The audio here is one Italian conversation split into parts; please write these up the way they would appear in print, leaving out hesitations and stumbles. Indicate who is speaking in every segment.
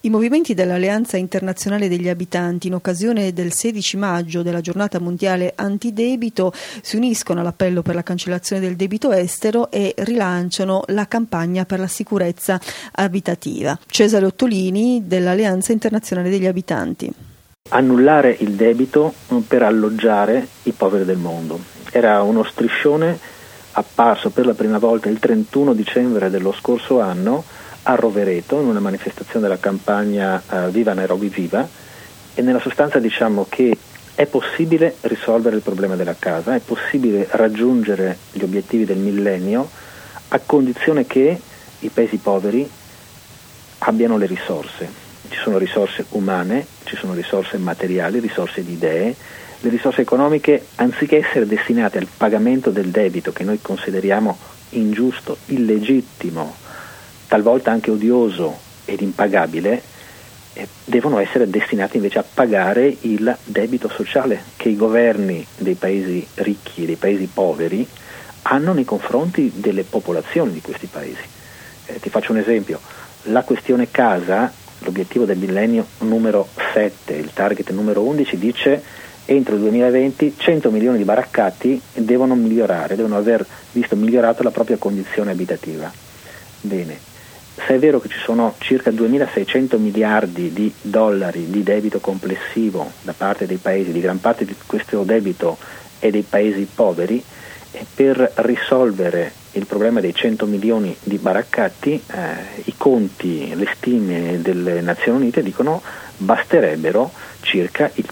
Speaker 1: I movimenti dell'Alleanza Internazionale degli Abitanti, in occasione del 16 maggio della giornata mondiale antidebito, si uniscono all'appello per la cancellazione del debito estero e rilanciano la campagna per la sicurezza abitativa. Cesare Ottolini dell'Alleanza Internazionale degli Abitanti.
Speaker 2: Annullare il debito per alloggiare i poveri del mondo. Era uno striscione apparso per la prima volta il 31 dicembre dello scorso anno a Rovereto, in una manifestazione della campagna Viva Nairobi Viva, e nella sostanza diciamo che è possibile risolvere il problema della casa, è possibile raggiungere gli obiettivi del millennio a condizione che i paesi poveri abbiano le risorse. Ci sono risorse umane, ci sono risorse materiali, risorse di idee. Le risorse economiche, anziché essere destinate al pagamento del debito che noi consideriamo ingiusto, illegittimo, talvolta anche odioso ed impagabile, devono essere destinati invece a pagare il debito sociale che i governi dei paesi ricchi e dei paesi poveri hanno nei confronti delle popolazioni di questi paesi. Ti faccio un esempio: la questione casa, l'obiettivo del millennio numero 7, il target numero 11 dice: entro il 2020 100 milioni di baraccati devono migliorare, devono aver visto migliorata la propria condizione abitativa. Bene, se è vero che ci sono circa 2.600 miliardi di dollari di debito complessivo da parte dei paesi, di gran parte di questo debito è dei paesi poveri, e per risolvere il problema dei 100 milioni di baraccati, i conti, le stime delle Nazioni Unite dicono basterebbero circa il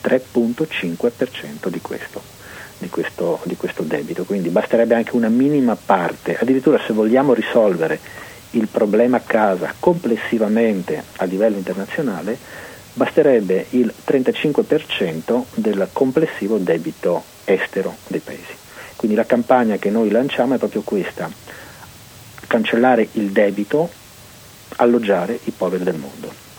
Speaker 2: 3,5% di questo debito, quindi basterebbe anche una minima parte. Addirittura, se vogliamo risolvere il problema casa complessivamente a livello internazionale, basterebbe il 35% del complessivo debito estero dei paesi. Quindi la campagna che noi lanciamo è proprio questa: cancellare il debito, alloggiare i poveri del mondo.